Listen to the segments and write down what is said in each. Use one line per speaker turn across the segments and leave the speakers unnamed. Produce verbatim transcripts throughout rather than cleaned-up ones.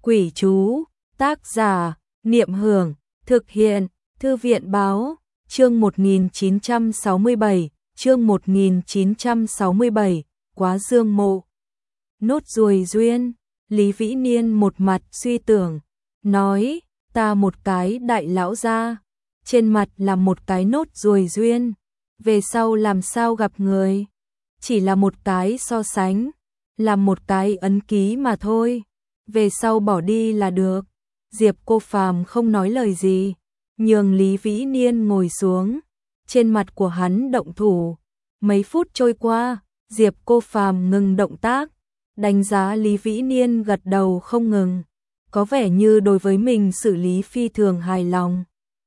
Quỷ chú, tác giả, Niệm Hưởng, thực hiện, Thư viện báo, chương một nghìn chín trăm sáu mươi bảy, chương một nghìn chín trăm sáu mươi bảy, Quá Dương Mộ. Nốt ruồi duyên, Lý Vĩ Niên một mặt suy tưởng, nói, ta một cái đại lão gia, trên mặt là một cái nốt ruồi duyên, về sau làm sao gặp người, chỉ là một cái so sánh, là một cái ấn ký mà thôi, về sau bỏ đi là được. Diệp Cô Phàm không nói lời gì, nhường Lý Vĩ Niên ngồi xuống, trên mặt của hắn động thủ. Mấy phút trôi qua, Diệp Cô Phàm ngừng động tác, đánh giá Lý Vĩ Niên gật đầu không ngừng, có vẻ như đối với mình xử lý phi thường hài lòng.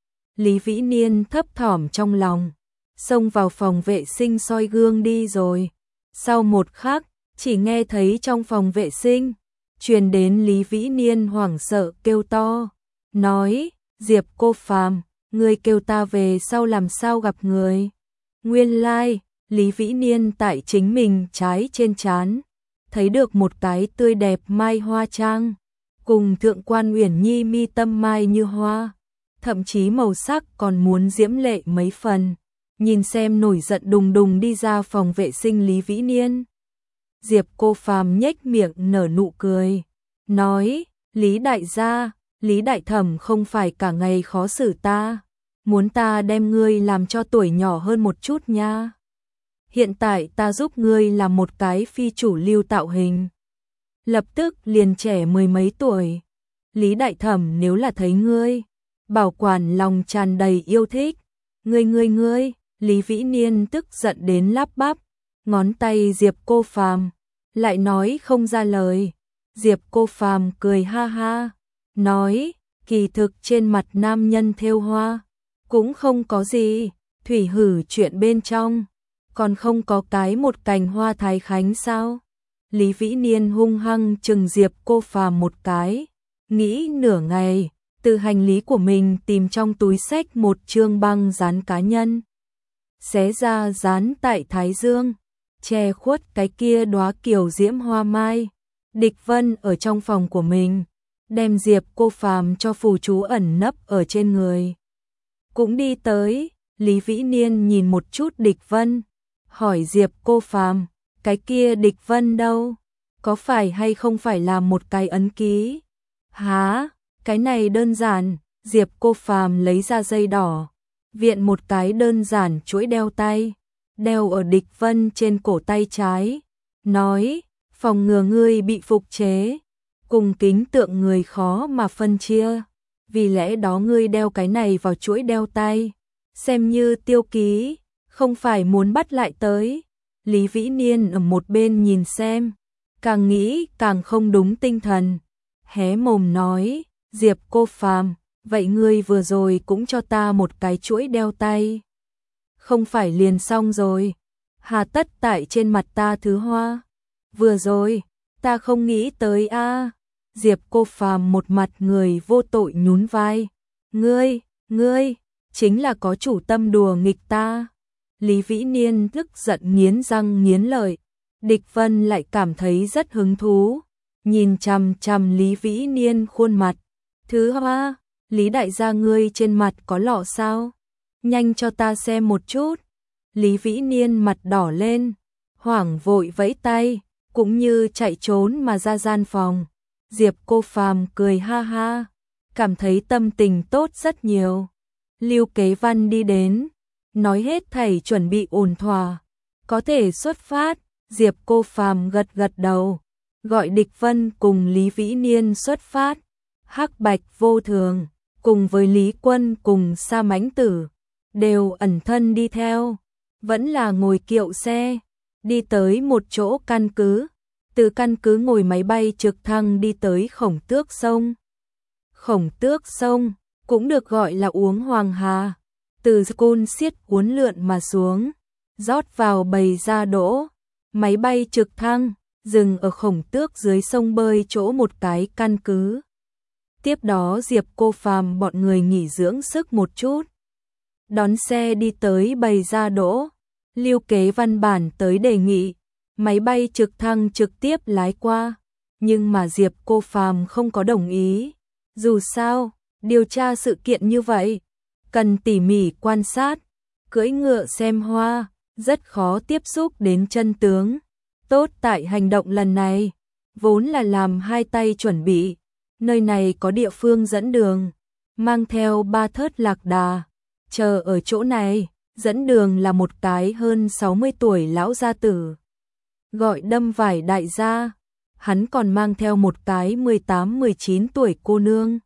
Lý Vĩ Niên thấp thỏm trong lòng, xông vào phòng vệ sinh soi gương đi rồi. Sau một khắc, chỉ nghe thấy trong phòng vệ sinh truyền đến Lý Vĩ Niên hoảng sợ kêu to, nói, Diệp Cô Phàm, ngươi kêu ta về sau làm sao gặp người. Nguyên lai, like, Lý Vĩ Niên tại chính mình trái trên trán, thấy được một cái tươi đẹp mai hoa trang, cùng thượng quan Uyển Nhi mi tâm mai như hoa, thậm chí màu sắc còn muốn diễm lệ mấy phần. Nhìn xem nổi giận đùng đùng đi ra phòng vệ sinh Lý Vĩ Niên, Diệp Cô Phàm nhếch miệng nở nụ cười, nói, Lý đại gia, Lý đại thẩm không phải cả ngày khó xử ta, muốn ta đem ngươi làm cho tuổi nhỏ hơn một chút nha. Hiện tại ta giúp ngươi làm một cái phi chủ lưu tạo hình, lập tức liền trẻ mười mấy tuổi. Lý đại thẩm nếu là thấy ngươi, bảo quản lòng tràn đầy yêu thích, ngươi ngươi ngươi, Lý Vĩ Niên tức giận đến lắp bắp, ngón tay Diệp Cô Phàm lại nói không ra lời. Diệp Cô Phàm cười ha ha, nói, kỳ thực trên mặt nam nhân thêu hoa cũng không có gì, thủy hử chuyện bên trong, còn không có cái một cành hoa thái khánh sao? Lý Vĩ Niên hung hăng chừng Diệp Cô Phàm một cái, nghĩ nửa ngày, từ hành lý của mình tìm trong túi xách một chương băng dán cá nhân, xé ra dán tại thái dương, che khuất cái kia đóa kiều diễm hoa mai. Địch Vân ở trong phòng của mình, đem Diệp Cô Phàm cho phù chú ẩn nấp ở trên người, cũng đi tới. Lý Vĩ Niên nhìn một chút Địch Vân, hỏi Diệp Cô Phàm, cái kia Địch Vân đâu? Có phải hay không phải là một cái ấn ký? Hả? Cái này đơn giản. Diệp Cô Phàm lấy ra dây đỏ, viện một cái đơn giản chuỗi đeo tay, đeo ở Địch Vân trên cổ tay trái, nói, phòng ngừa ngươi bị phục chế, cùng kính tượng người khó mà phân chia, vì lẽ đó ngươi đeo cái này vào chuỗi đeo tay, xem như tiêu ký, không phải muốn bắt lại tới. Lý Vĩ Niên ở một bên nhìn xem, càng nghĩ càng không đúng tinh thần, hé mồm nói, Diệp Cô Phàm, vậy ngươi vừa rồi cũng cho ta một cái chuỗi đeo tay, không phải liền xong rồi, hà tất tại trên mặt ta thứ hoa. Vừa rồi, ta không nghĩ tới a. À. Diệp Cô Phàm một mặt người vô tội nhún vai, ngươi, ngươi, chính là có chủ tâm đùa nghịch ta. Lý Vĩ Niên tức giận nghiến răng nghiến lợi, Địch Vân lại cảm thấy rất hứng thú, nhìn chằm chằm Lý Vĩ Niên khuôn mặt, thứ hoa, Lý đại gia ngươi trên mặt có lọ sao? Nhanh cho ta xem một chút. Lý Vĩ Niên mặt đỏ lên, hoảng vội vẫy tay, cũng như chạy trốn mà ra gian phòng. Diệp Cô Phàm cười ha ha, cảm thấy tâm tình tốt rất nhiều. Lưu Kế Văn đi đến, nói hết thảy chuẩn bị ổn thỏa, có thể xuất phát. Diệp Cô Phàm gật gật đầu, gọi Địch Vân cùng Lý Vĩ Niên xuất phát. Hắc Bạch Vô Thường cùng với Lý Quân cùng Sa Mãnh Tử đều ẩn thân đi theo, vẫn là ngồi kiệu xe, đi tới một chỗ căn cứ, từ căn cứ ngồi máy bay trực thăng đi tới Khổng Tước Sông. Khổng Tước Sông cũng được gọi là Uống Hoàng Hà, từ côn xiết uốn lượn mà xuống, rót vào bầy ra đỗ, máy bay trực thăng dừng ở Khổng Tước dưới sông bơi chỗ một cái căn cứ. Tiếp đó Diệp Cô Phàm bọn người nghỉ dưỡng sức một chút, đón xe đi tới bầy ra đỗ. Lưu Kế Văn bản tới đề nghị, máy bay trực thăng trực tiếp lái qua, nhưng mà Diệp Cô Phàm không có đồng ý. Dù sao, điều tra sự kiện như vậy, cần tỉ mỉ quan sát, cưỡi ngựa xem hoa, rất khó tiếp xúc đến chân tướng. Tốt tại hành động lần này, vốn là làm hai tay chuẩn bị, nơi này có địa phương dẫn đường, mang theo ba thớt lạc đà, chờ ở chỗ này, dẫn đường là một cái hơn sáu mươi tuổi lão gia tử, gọi Đâm Vải đại gia, hắn còn mang theo một cái mười tám mười chín tuổi cô nương,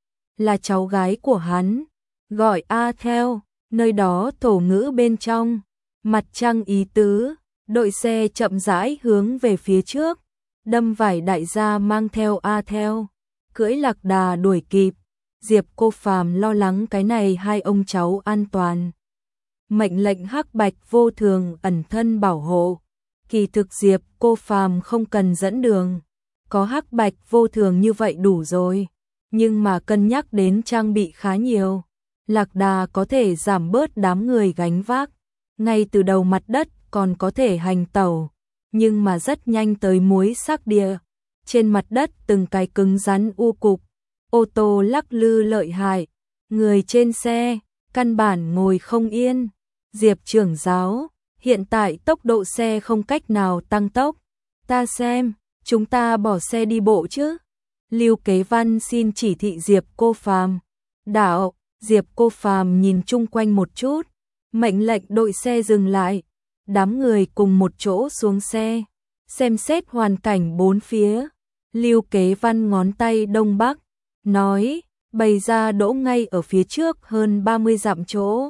là cháu gái của hắn, gọi A theo, nơi đó thổ ngữ bên trong, mặt trăng ý tứ, đội xe chậm rãi hướng về phía trước, Đâm Vải đại gia mang theo A theo, cưỡi lạc đà đuổi kịp, Diệp Cô Phàm lo lắng cái này hai ông cháu an toàn. Mệnh lệnh Hắc Bạch Vô Thường ẩn thân bảo hộ, kỳ thực Diệp Cô Phàm không cần dẫn đường, có Hắc Bạch Vô Thường như vậy đủ rồi, nhưng mà cân nhắc đến trang bị khá nhiều, lạc đà có thể giảm bớt đám người gánh vác, ngay từ đầu mặt đất còn có thể hành tẩu, nhưng mà rất nhanh tới muối sắc địa, trên mặt đất từng cái cứng rắn u cục, ô tô lắc lư lợi hại, người trên xe căn bản ngồi không yên. Diệp trưởng giáo, hiện tại tốc độ xe không cách nào tăng tốc, ta xem, chúng ta bỏ xe đi bộ chứ. Lưu Kế Văn xin chỉ thị Diệp Cô Phàm. Đạo, Diệp Cô Phàm nhìn chung quanh một chút, mệnh lệnh đội xe dừng lại, đám người cùng một chỗ xuống xe, xem xét hoàn cảnh bốn phía. Lưu Kế Văn ngón tay đông bắc, nói, bày ra đỗ ngay ở phía trước hơn ba mươi dặm chỗ.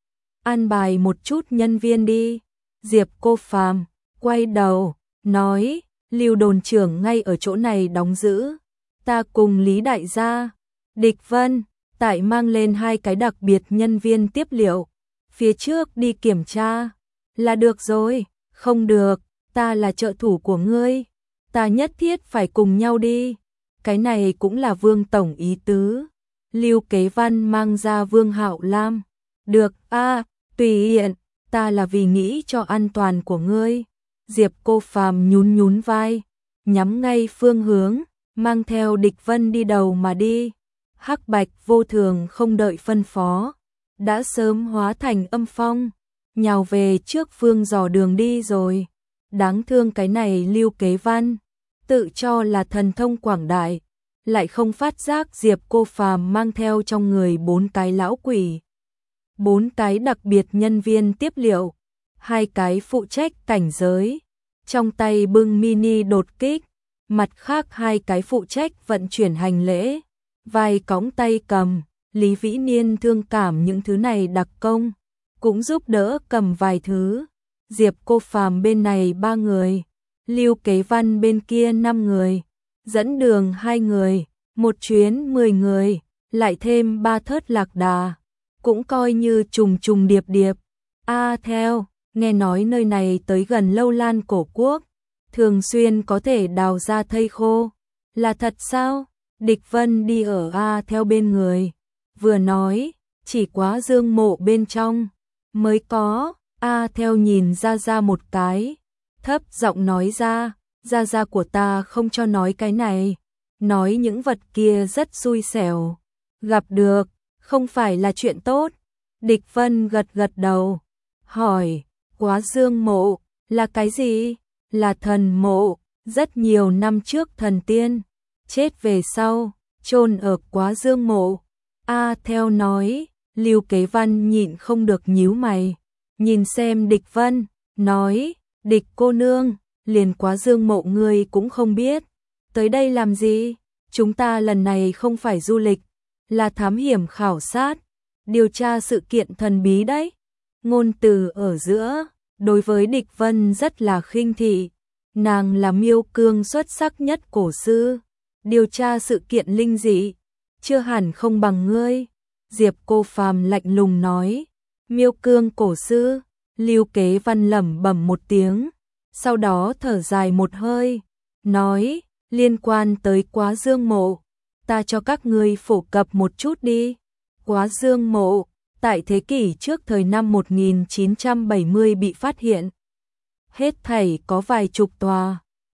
An bài một chút nhân viên đi. Diệp Cô Phàm quay đầu, nói, Lưu đồn trưởng ngay ở chỗ này đóng giữ. Ta cùng Lý đại gia, Địch Vân, tại mang lên hai cái đặc biệt nhân viên tiếp liệu. Phía trước đi kiểm tra, là được rồi, không được, ta là trợ thủ của ngươi. Ta nhất thiết phải cùng nhau đi. Cái này cũng là Vương tổng ý tứ. Lưu Kế Văn mang ra Vương Hạo Lam. Được, a, tùy hiện, ta là vì nghĩ cho an toàn của ngươi. Diệp Cô Phàm nhún nhún vai, nhắm ngay phương hướng, mang theo Địch Vân đi đầu mà đi. Hắc Bạch Vô Thường không đợi phân phó, đã sớm hóa thành âm phong, nhào về trước phương dò đường đi rồi. Đáng thương cái này Lưu Kế Văn, tự cho là thần thông quảng đại, lại không phát giác Diệp Cô Phàm mang theo trong người bốn cái lão quỷ, bốn cái đặc biệt nhân viên tiếp liệu, hai cái phụ trách cảnh giới, trong tay bưng mini đột kích, mặt khác hai cái phụ trách vận chuyển hành lễ, vai cõng tay cầm. Lý Vĩ Niên thương cảm những thứ này đặc công, cũng giúp đỡ cầm vài thứ. Diệp Cô Phàm bên này ba người, Lưu Kế Văn bên kia năm người, dẫn đường hai người, một chuyến mười người, lại thêm ba thớt lạc đà, cũng coi như trùng trùng điệp điệp. A theo, nghe nói nơi này tới gần Lâu Lan cổ quốc, thường xuyên có thể đào ra thây khô, là thật sao? Địch Vân đi ở A theo bên người, vừa nói, chỉ Quá Dương mộ bên trong mới có. A theo nhìn ra ra một cái, thấp giọng nói ra, ra ra của ta không cho nói cái này, nói những vật kia rất xui xẻo, gặp được, không phải là chuyện tốt. Địch Vân gật gật đầu, hỏi, Quá Dương mộ, là cái gì? Là thần mộ, rất nhiều năm trước thần tiên, chết về sau, chôn ở Quá Dương mộ. A theo nói, Lưu Kế Văn nhịn không được nhíu mày, nhìn xem Địch Vân, nói, Địch cô nương, liền Quá Dương mộ ngươi cũng không biết, tới đây làm gì? Chúng ta lần này không phải du lịch, là thám hiểm khảo sát, điều tra sự kiện thần bí đấy. Ngôn từ ở giữa, đối với Địch Vân rất là khinh thị, nàng là miêu cương xuất sắc nhất cổ sư, điều tra sự kiện linh dị, chưa hẳn không bằng ngươi. Diệp Cô Phàm lạnh lùng nói, miêu cương cổ sư. Lưu Kế Văn lẩm bẩm một tiếng, sau đó thở dài một hơi, nói, liên quan tới Quá Dương mộ, ta cho các ngươi phổ cập một chút đi. Quá Dương mộ, tại thế kỷ trước thời năm một nghìn chín trăm bảy mươi bị phát hiện. Hết thảy có vài chục tòa,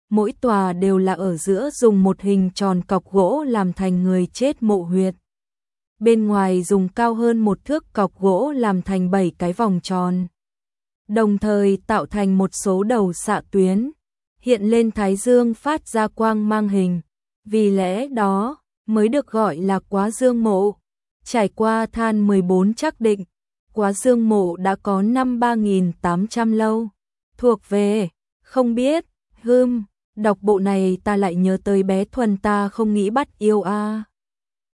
mỗi tòa đều là ở giữa dùng một hình tròn cọc gỗ làm thành người chết mộ huyệt. Bên ngoài dùng cao hơn một thước cọc gỗ làm thành bảy cái vòng tròn. Đồng thời tạo thành một số đầu xạ tuyến, hiện lên thái dương phát ra quang mang hình. Vì lẽ đó mới được gọi là Quá Dương mộ. Trải qua than mười bốn chắc định, Quá Dương mộ đã có năm ba nghìn tám trăm lâu. Thuộc về, không biết, hưm, đọc bộ này ta lại nhớ tới bé Thuần ta không nghĩ bắt yêu a.